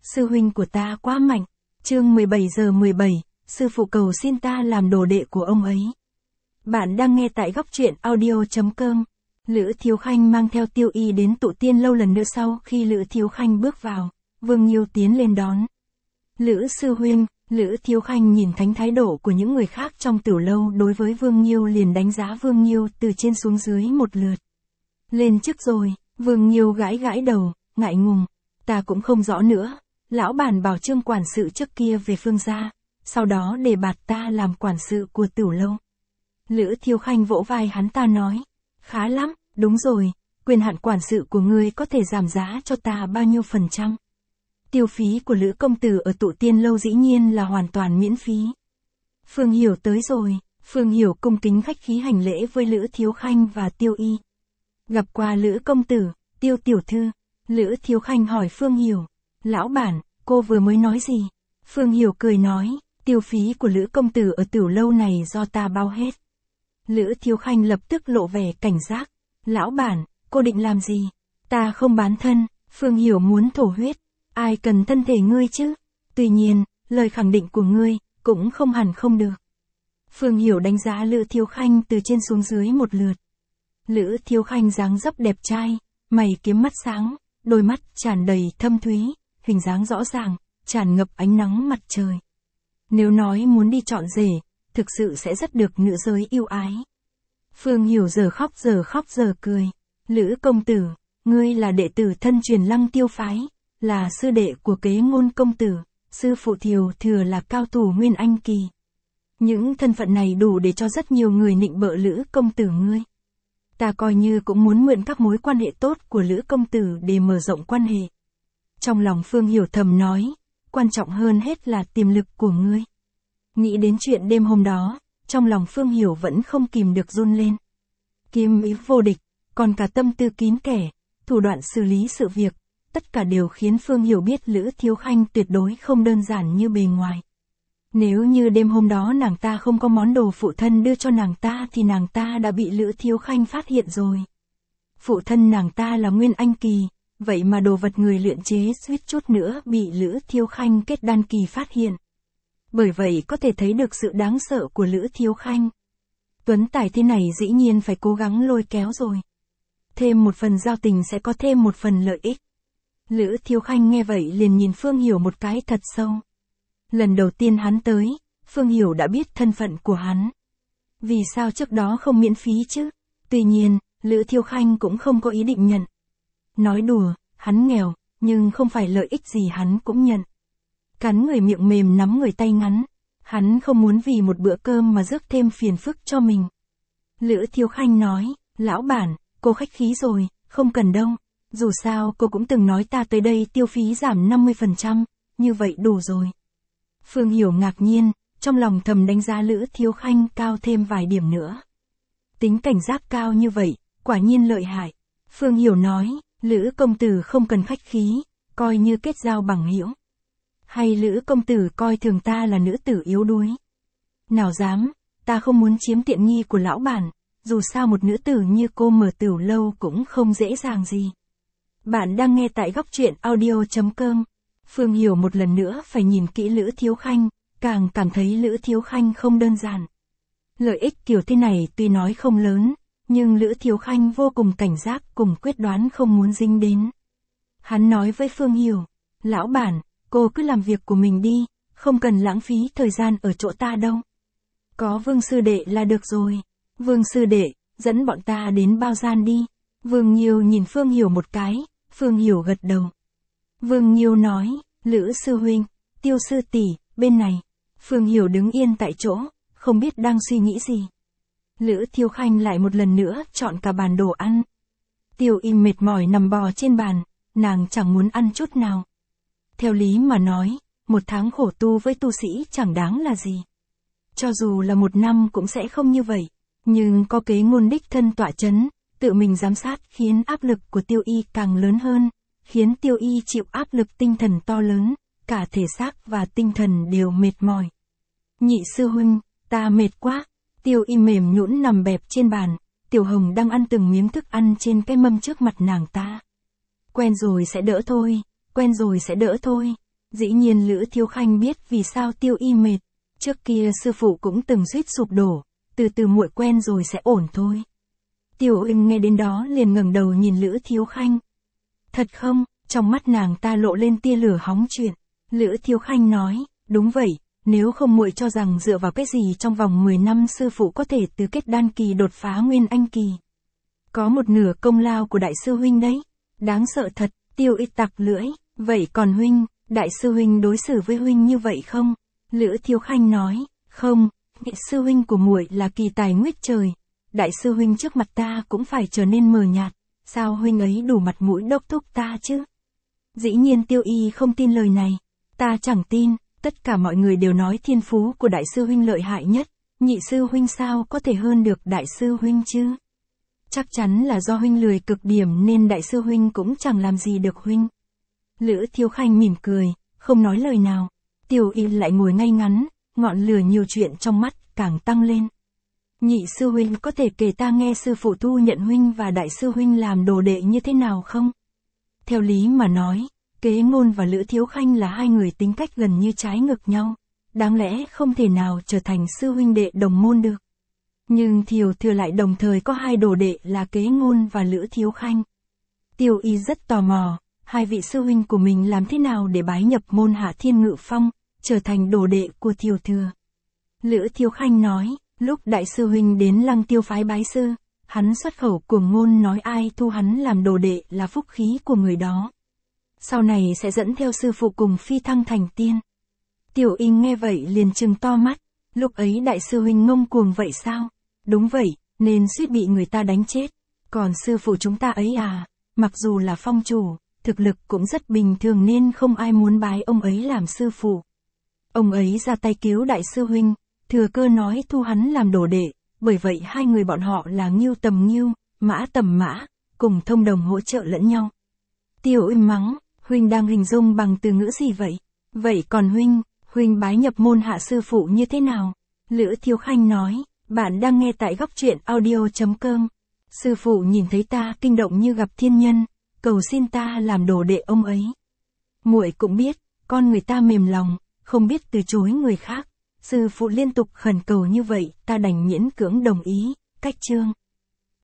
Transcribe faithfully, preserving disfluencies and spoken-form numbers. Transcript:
sư huynh của ta quá mạnh. Chương mười bảy giờ mười bảy, sư phụ cầu xin ta làm đồ đệ của ông ấy. Bạn đang nghe tại góc truyện audio chấm com. Lữ Thiếu Khanh mang theo Tiêu Y đến tụ tiên lâu lần nữa. Sau khi Lữ Thiếu Khanh bước vào, Vương Nhiêu tiến lên đón. Lữ sư huynh. Lữ Thiếu Khanh nhìn thánh thái độ của những người khác trong tiểu lâu đối với Vương Nhiêu liền đánh giá Vương Nhiêu từ trên xuống dưới một lượt. Lên trước rồi. Vương Nhiêu gãi gãi đầu, ngại ngùng. Ta cũng không rõ nữa. Lão bản bảo Trương quản sự trước kia về Phương gia, sau đó đề bạt ta làm quản sự của tiểu lâu. Lữ Thiếu Khanh vỗ vai hắn ta nói. Khá lắm, đúng rồi, quyền hạn quản sự của ngươi có thể giảm giá cho ta bao nhiêu phần trăm? Tiêu phí của Lữ công tử ở tụ tiên lâu dĩ nhiên là hoàn toàn miễn phí. Phương Hiểu tới rồi. Phương Hiểu cung kính khách khí hành lễ với Lữ Thiếu Khanh và Tiêu Y. Gặp qua Lữ công tử, Tiêu tiểu thư. Lữ Thiếu Khanh hỏi Phương Hiểu. Lão bản, cô vừa mới nói gì? Phương Hiểu cười nói, tiêu phí của Lữ công tử ở tiểu lâu này do ta bao hết. Lữ Thiếu Khanh lập tức lộ vẻ cảnh giác. Lão bản, cô định làm gì? Ta không bán thân. Phương Hiểu muốn thổ huyết. Ai cần thân thể ngươi chứ? Tuy nhiên, lời khẳng định của ngươi cũng không hẳn không được. Phương Hiểu đánh giá Lữ Thiếu Khanh từ trên xuống dưới một lượt. Lữ Thiếu Khanh dáng dấp đẹp trai, mày kiếm mắt sáng, đôi mắt tràn đầy thâm thúy, hình dáng rõ ràng, tràn ngập ánh nắng mặt trời. Nếu nói muốn đi chọn rể, thực sự sẽ rất được nữ giới yêu ái. Phương Hiểu giờ khóc giờ khóc giờ cười. Lữ công tử, ngươi là đệ tử thân truyền Lăng Tiêu phái, là sư đệ của Kế Ngôn công tử, sư phụ Thiều Thừa là cao thủ Nguyên Anh kỳ. Những thân phận này đủ để cho rất nhiều người nịnh bợ Lữ công tử ngươi. Ta coi như cũng muốn mượn các mối quan hệ tốt của Lữ công tử để mở rộng quan hệ. Trong lòng Phương Hiểu thầm nói, quan trọng hơn hết là tiềm lực của ngươi. Nghĩ đến chuyện đêm hôm đó, trong lòng Phương Hiểu vẫn không kìm được run lên. Kiếm ý vô địch, còn cả tâm tư kín kẻ, thủ đoạn xử lý sự việc, tất cả đều khiến Phương Hiểu biết Lữ Thiếu Khanh tuyệt đối không đơn giản như bề ngoài. Nếu như đêm hôm đó nàng ta không có món đồ phụ thân đưa cho nàng ta thì nàng ta đã bị Lữ Thiếu Khanh phát hiện rồi. Phụ thân nàng ta là Nguyên Anh kỳ, vậy mà đồ vật người luyện chế suýt chút nữa bị Lữ Thiếu Khanh kết đan kỳ phát hiện. Bởi vậy có thể thấy được sự đáng sợ của Lữ Thiếu Khanh. Tuấn tài thế này dĩ nhiên phải cố gắng lôi kéo rồi. Thêm một phần giao tình sẽ có thêm một phần lợi ích. Lữ Thiếu Khanh nghe vậy liền nhìn Phương Hiểu một cái thật sâu. Lần đầu tiên hắn tới, Phương Hiểu đã biết thân phận của hắn. Vì sao trước đó không miễn phí chứ? Tuy nhiên, Lữ Thiếu Khanh cũng không có ý định nhận. Nói đùa, hắn nghèo, nhưng không phải lợi ích gì hắn cũng nhận. Cắn người miệng mềm nắm người tay ngắn. Hắn không muốn vì một bữa cơm mà rước thêm phiền phức cho mình. Lữ Thiếu Khanh nói, lão bản, cô khách khí rồi, không cần đâu. Dù sao cô cũng từng nói ta tới đây tiêu phí giảm năm mươi phần trăm, như vậy đủ rồi. Phương Hiểu ngạc nhiên, trong lòng thầm đánh giá Lữ Thiếu Khanh cao thêm vài điểm nữa. Tính cảnh giác cao như vậy, quả nhiên lợi hại. Phương Hiểu nói, Lữ công tử không cần khách khí, coi như kết giao bằng hữu. Hay Lữ công tử coi thường ta là nữ tử yếu đuối? Nào dám, ta không muốn chiếm tiện nghi của lão bản, dù sao một nữ tử như cô mở tiểu lâu cũng không dễ dàng gì. Bạn đang nghe tại góc truyện audio chấm com. Phương Hiểu một lần nữa phải nhìn kỹ Lữ Thiếu Khanh, càng cảm thấy Lữ Thiếu Khanh không đơn giản. Lợi ích kiểu thế này tuy nói không lớn, nhưng Lữ Thiếu Khanh vô cùng cảnh giác cùng quyết đoán không muốn dính đến. Hắn nói với Phương Hiểu, lão bản, cô cứ làm việc của mình đi, không cần lãng phí thời gian ở chỗ ta đâu. Có Vương sư đệ là được rồi. Vương sư đệ, dẫn bọn ta đến bao gian đi. Vương Nhiêu nhìn Phương Hiểu một cái, Phương Hiểu gật đầu. Vương Nhiêu nói, Lữ sư huynh, Tiêu sư tỷ, bên này. Phương Hiểu đứng yên tại chỗ, không biết đang suy nghĩ gì. Lữ Thiếu Khanh lại một lần nữa chọn cả bàn đồ ăn. Tiêu Y mệt mỏi nằm bò trên bàn, nàng chẳng muốn ăn chút nào. Theo lý mà nói, một tháng khổ tu với tu sĩ chẳng đáng là gì. Cho dù là một năm cũng sẽ không như vậy, nhưng có Kế Ngôn đích thân tọa chấn, tự mình giám sát khiến áp lực của Tiêu Y càng lớn hơn, khiến Tiêu Y chịu áp lực tinh thần to lớn, cả thể xác và tinh thần đều mệt mỏi. Nhị sư huynh, ta mệt quá. Tiêu Y mềm nhũn nằm bẹp trên bàn, Tiểu Hồng đang ăn từng miếng thức ăn trên cái mâm trước mặt nàng ta. Quen rồi sẽ đỡ thôi, quen rồi sẽ đỡ thôi. Dĩ nhiên Lữ Thiếu Khanh biết vì sao Tiêu Y mệt, trước kia sư phụ cũng từng suýt sụp đổ, từ từ muội quen rồi sẽ ổn thôi. Tiêu Y nghe đến đó liền ngẩng đầu nhìn Lữ Thiếu Khanh. Thật không? Trong mắt nàng ta lộ lên tia lửa hóng chuyện. Lữ Thiếu Khanh nói, đúng vậy, nếu không muội cho rằng dựa vào cái gì trong vòng mười năm sư phụ có thể từ kết đan kỳ đột phá nguyên anh kỳ. Có một nửa công lao của đại sư huynh đấy. Đáng sợ thật, Tiêu Y tặc lưỡi, vậy còn huynh, đại sư huynh đối xử với huynh như vậy không? Lữ Thiếu Khanh nói, không, đại sư huynh của muội là kỳ tài nguyết trời, đại sư huynh trước mặt ta cũng phải trở nên mờ nhạt, sao huynh ấy đủ mặt mũi đốc thúc ta chứ? Dĩ nhiên Tiêu Y không tin lời này, ta chẳng tin, tất cả mọi người đều nói thiên phú của đại sư huynh lợi hại nhất, nhị sư huynh sao có thể hơn được đại sư huynh chứ? Chắc chắn là do huynh lười cực điểm nên đại sư huynh cũng chẳng làm gì được huynh. Lữ Thiếu Khanh mỉm cười, không nói lời nào. Tiêu Y lại ngồi ngay ngắn, ngọn lửa nhiều chuyện trong mắt càng tăng lên. Nhị sư huynh có thể kể ta nghe sư phụ thu nhận huynh và đại sư huynh làm đồ đệ như thế nào không? Theo lý mà nói, Kế Ngôn và Lữ Thiếu Khanh là hai người tính cách gần như trái ngược nhau, đáng lẽ không thể nào trở thành sư huynh đệ đồng môn được. Nhưng Thiều Thừa lại đồng thời có hai đồ đệ là Kế Ngôn và Lữ Thiếu Khanh. Tiêu Y rất tò mò, hai vị sư huynh của mình làm thế nào để bái nhập môn Hạ Thiên Ngự Phong, trở thành đồ đệ của Thiều Thừa. Lữ Thiếu Khanh nói, lúc đại sư huynh đến Lăng Tiêu phái bái sư, hắn xuất khẩu cuồng ngôn nói ai thu hắn làm đồ đệ là phúc khí của người đó. Sau này sẽ dẫn theo sư phụ cùng phi thăng thành tiên. Tiểu Y nghe vậy liền trừng to mắt, lúc ấy đại sư huynh ngông cuồng vậy sao? Đúng vậy, nên suýt bị người ta đánh chết. Còn sư phụ chúng ta ấy à, mặc dù là phong chủ, thực lực cũng rất bình thường nên không ai muốn bái ông ấy làm sư phụ. Ông ấy ra tay cứu đại sư huynh, thừa cơ nói thu hắn làm đồ đệ, bởi vậy hai người bọn họ là Ngưu tầm Ngưu, Mã tầm Mã, cùng thông đồng hỗ trợ lẫn nhau. Tiêu Y mắng, huynh đang hình dung bằng từ ngữ gì vậy? Vậy còn huynh, huynh bái nhập môn hạ sư phụ như thế nào? Lữ Thiếu Khanh nói, bạn đang nghe tại góc truyện audio chấm com. Sư phụ nhìn thấy ta kinh động như gặp thiên nhân, cầu xin ta làm đồ đệ ông ấy. Muội cũng biết, con người ta mềm lòng, không biết từ chối người khác. Sư phụ liên tục khẩn cầu như vậy, ta đành miễn cưỡng đồng ý, cách chương.